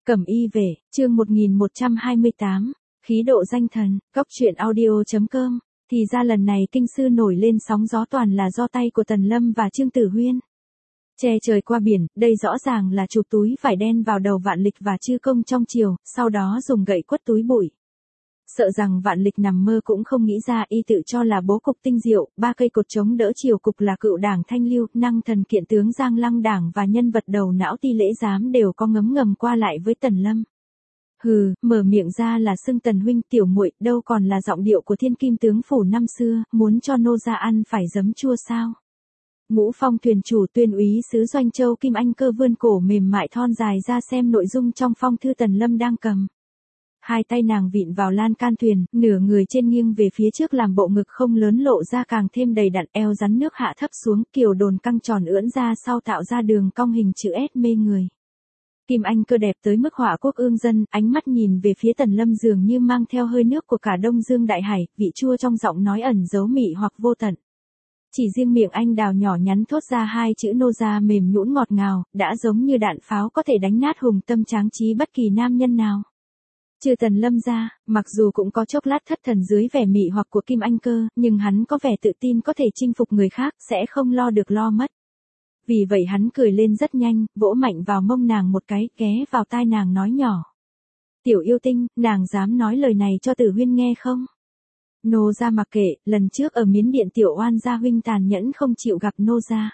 Cẩm y về, chương 1128, khí độ danh thần, cóc truyện audio.com. Thì ra lần này kinh sư nổi lên sóng gió toàn là do tay của Tần Lâm và Trương Tử Huyên. Che trời qua biển, đây rõ ràng là chụp túi vải đen vào đầu Vạn Lịch và Chư Công trong triều, sau đó dùng gậy quất túi bụi. Sợ rằng Vạn Lịch nằm mơ cũng không nghĩ ra, y tự cho là bố cục tinh diệu, 3 cây cột chống đỡ triều cục là cựu đảng Thanh Lưu, năng thần kiện tướng Giang Lăng Đảng và nhân vật đầu não Ti Lễ Giám đều có ngấm ngầm qua lại với Tần Lâm. Hừ, mở miệng ra là xưng Tần huynh tiểu muội, đâu còn là giọng điệu của Thiên Kim tướng phủ năm xưa, muốn cho nô gia ăn phải giấm chua sao? Ngũ Phong thuyền chủ Tuyên úy sứ Doanh Châu Kim Anh Cơ vươn cổ mềm mại thon dài ra xem nội dung trong phong thư Tần Lâm đang cầm. Hai tay nàng vịn vào lan can thuyền, nửa người trên nghiêng về phía trước làm bộ ngực không lớn lộ ra càng thêm đầy đặn, eo rắn nước hạ thấp xuống, kiều đồn căng tròn ưỡn ra sau tạo ra đường cong hình chữ S mê người. Kim Anh Cơ đẹp tới mức họa quốc ương dân, ánh mắt nhìn về phía Tần Lâm dường như mang theo hơi nước của cả Đông Dương Đại Hải, vị chua trong giọng nói ẩn giấu mị hoặc vô tận. Chỉ riêng miệng anh đào nhỏ nhắn thốt ra hai chữ nô gia mềm nhũn ngọt ngào, đã giống như đạn pháo có thể đánh nát hùng tâm tráng trí bất kỳ nam nhân nào. Trừ Tần Lâm ra, mặc dù cũng có chốc lát thất thần dưới vẻ mị hoặc của Kim Anh Cơ, nhưng hắn có vẻ tự tin có thể chinh phục người khác, sẽ không lo được lo mất. Vì vậy hắn cười lên rất nhanh, vỗ mạnh vào mông nàng một cái, ghé vào tai nàng nói nhỏ. Tiểu yêu tinh, nàng dám nói lời này cho Tử Huyên nghe không? Nô gia mặc kệ, lần trước ở Miến Điện tiểu oan gia huynh tàn nhẫn không chịu gặp nô gia.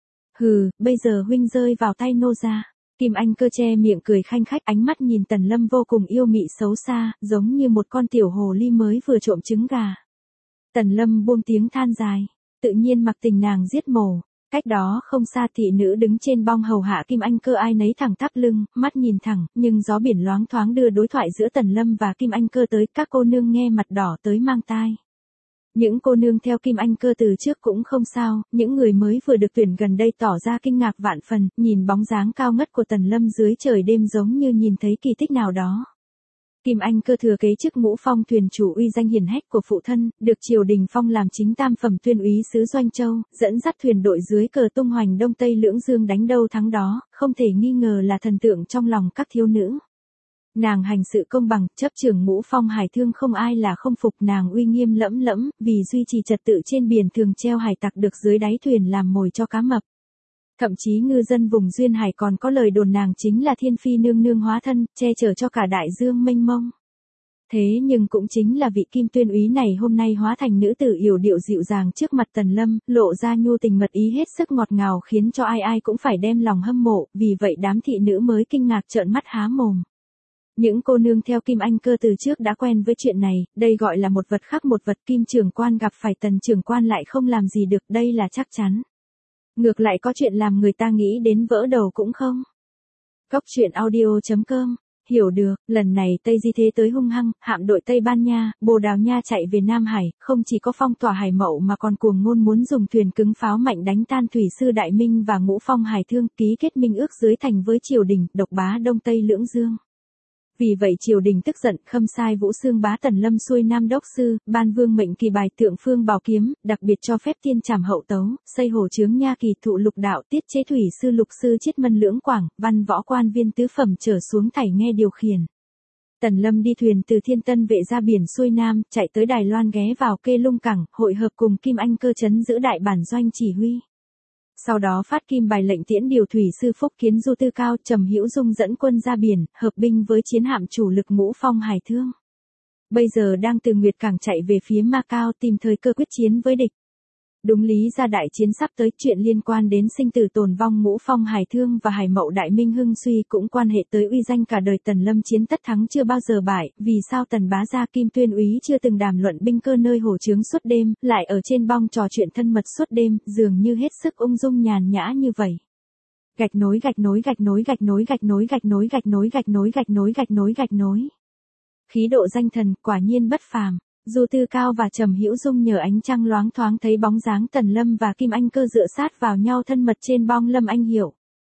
Hừ, bây giờ huynh rơi vào tay nô gia. Kim Anh Cơ che miệng cười khanh khách, ánh mắt nhìn Tần Lâm vô cùng yêu mị xấu xa, giống như một con tiểu hồ ly mới vừa trộm trứng gà. Tần Lâm buông tiếng than dài, tự nhiên mặc tình nàng giết mổ. Cách đó không xa thị nữ đứng trên bong hầu hạ Kim Anh Cơ ai nấy thẳng tắp lưng, mắt nhìn thẳng, nhưng gió biển loáng thoáng đưa đối thoại giữa Tần Lâm và Kim Anh Cơ tới, các cô nương nghe mặt đỏ tới mang tai. Những cô nương theo Kim Anh Cơ từ trước cũng không sao, những người mới vừa được tuyển gần đây tỏ ra kinh ngạc vạn phần, nhìn bóng dáng cao ngất của Tần Lâm dưới trời đêm giống như nhìn thấy kỳ tích nào đó. Kim Anh Cơ thừa kế chức Ngũ Phong thuyền chủ uy danh hiển hách của phụ thân, được triều đình phong làm chính tam phẩm Tuyên úy sứ Doanh Châu, dẫn dắt thuyền đội dưới cờ tung hoành Đông Tây Lưỡng Dương đánh đâu thắng đó, không thể nghi ngờ là thần tượng trong lòng các thiếu nữ. Nàng hành sự công bằng, chấp trưởng Ngũ Phong hải thương không ai là không phục, nàng uy nghiêm lẫm lẫm, vì duy trì trật tự trên biển thường treo hải tặc được dưới đáy thuyền làm mồi cho cá mập. Thậm chí ngư dân vùng duyên hải còn có lời đồn nàng chính là thiên phi nương nương hóa thân, che chở cho cả đại dương mênh mông. Thế nhưng cũng chính là vị Kim Tuyên úy này hôm nay hóa thành nữ tử yểu điệu dịu dàng trước mặt Tần Lâm, lộ ra nhu tình mật ý hết sức ngọt ngào khiến cho ai ai cũng phải đem lòng hâm mộ, vì vậy đám thị nữ mới kinh ngạc trợn mắt há mồm. Những cô nương theo Kim Anh Cơ từ trước đã quen với chuyện này, đây gọi là một vật khác một vật, Kim trưởng quan gặp phải Tần trưởng quan lại không làm gì được, đây là chắc chắn. Ngược lại có chuyện làm người ta nghĩ đến vỡ đầu cũng không. Cóc truyện audio.com. Hiểu được, lần này Tây Di Thế tới hung hăng, hạm đội Tây Ban Nha, Bồ Đào Nha chạy về Nam Hải, không chỉ có phong tỏa hải mậu mà còn cuồng ngôn muốn dùng thuyền cứng pháo mạnh đánh tan thủy sư Đại Minh và Ngũ Phong hải thương, ký kết minh ước dưới thành với triều đình, độc bá Đông Tây Lưỡng Dương. Vì vậy triều đình tức giận, khâm sai Vũ Xương bá Tần Lâm xuôi Nam đốc sư, ban vương mệnh kỳ bài tượng Phương Bảo Kiếm, đặc biệt cho phép tiên trảm hậu tấu, xây hồ chướng nha kỳ thụ lục đạo, tiết chế thủy sư lục sư chiết mân lưỡng quảng, văn võ quan viên tứ phẩm trở xuống thảy nghe điều khiển. Tần Lâm đi thuyền từ Thiên Tân Vệ ra biển xuôi Nam, chạy tới Đài Loan ghé vào Kê Lung cảng, hội hợp cùng Kim Anh Cơ trấn giữ đại bản doanh chỉ huy. Sau đó phát kim bài lệnh tiễn điều thủy sư Phúc Kiến Du Tư Cao, Trầm Hữu Dung dẫn quân ra biển, hợp binh với chiến hạm chủ lực Ngũ Phong hải thương. Bây giờ đang từ Nguyệt Cảng chạy về phía Macau tìm thời cơ quyết chiến với địch. Đúng lý ra đại chiến sắp tới, chuyện liên quan đến sinh tử tồn vong Ngũ Phong hải thương và hải mậu Đại Minh hưng suy cũng quan hệ tới uy danh cả đời Tần Lâm chiến tất thắng chưa bao giờ bại, vì sao Tần bá gia Kim Tuyên úy chưa từng đàm luận binh cơ nơi hồ chướng suốt đêm, lại ở trên bong trò chuyện thân mật suốt đêm, dường như hết sức ung dung nhàn nhã như vậy. Gạch nối gạch nối gạch nối gạch nối gạch nối gạch nối gạch nối gạch nối gạch nối gạch nối gạch nối. Khí độ danh thần, quả nhiên bất phàm. Du Tư Cao và Trầm Hữu Dung nhờ ánh trăng loáng thoáng thấy bóng dáng Tần Lâm và Kim Anh Cơ dựa sát vào nhau thân mật trên bong Lâm Anh Hiệu.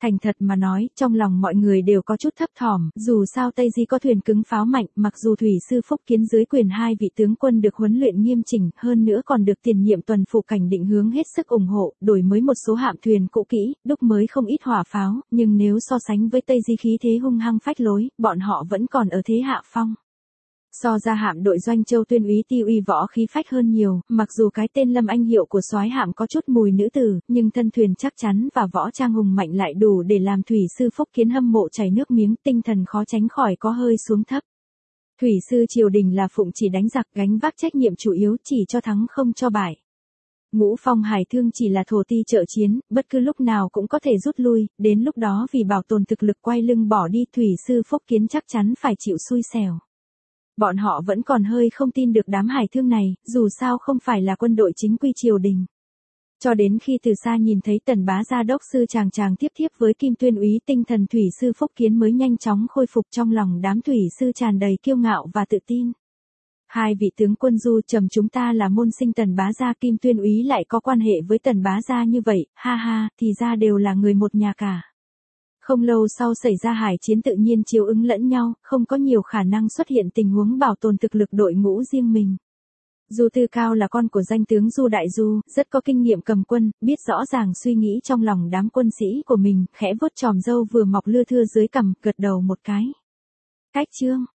Thành thật mà nói, trong lòng mọi người đều có chút thấp thỏm, dù sao Tây Di có thuyền cứng pháo mạnh, mặc dù thủy sư Phúc Kiến dưới quyền hai vị tướng quân được huấn luyện nghiêm chỉnh, hơn nữa còn được tiền nhiệm tuần phủ cảnh định hướng hết sức ủng hộ, đổi mới một số hạm thuyền cũ kỹ, đúc mới không ít hỏa pháo, nhưng nếu so sánh với Tây Di khí thế hung hăng phách lối, bọn họ vẫn còn ở thế hạ phong. So ra hạm đội Doanh Châu Tuyên úy Ti uy võ khí phách hơn nhiều, mặc dù cái tên Lâm Anh hiệu của soái hạm có chút mùi nữ tử, nhưng thân thuyền chắc chắn và võ trang hùng mạnh lại đủ để làm thủy sư Phúc Kiến hâm mộ chảy nước miếng, tinh thần khó tránh khỏi có hơi xuống thấp. Thủy sư triều đình là phụng chỉ đánh giặc, gánh vác trách nhiệm chủ yếu, chỉ cho thắng không cho bại. Ngũ Phong Hải Thương chỉ là thổ ti trợ chiến, bất cứ lúc nào cũng có thể rút lui, đến lúc đó vì bảo tồn thực lực quay lưng bỏ đi, thủy sư Phúc Kiến chắc chắn phải chịu xui xẻo. Bọn họ vẫn còn hơi không tin được đám hải thương này, dù sao không phải là quân đội chính quy triều đình. Cho đến khi từ xa nhìn thấy Tần Bá Gia đốc sư chàng tiếp thiếp với Kim Tuyên úy, tinh thần thủy sư Phúc Kiến mới nhanh chóng khôi phục, trong lòng đám thủy sư tràn đầy kiêu ngạo và tự tin. Hai vị tướng quân Du trầm, chúng ta là môn sinh Tần Bá Gia, Kim Tuyên úy lại có quan hệ với Tần Bá Gia như vậy, ha ha, thì ra đều là người một nhà cả. Không lâu sau xảy ra hải chiến, tự nhiên chiếu ứng lẫn nhau, không có nhiều khả năng xuất hiện tình huống bảo tồn thực lực đội ngũ riêng mình. Du Tư Cao là con của danh tướng Du Đại Du, rất có kinh nghiệm cầm quân, biết rõ ràng suy nghĩ trong lòng đám quân sĩ của mình, khẽ vuốt chòm râu vừa mọc lưa thưa dưới cằm, gật đầu một cái. Cách chương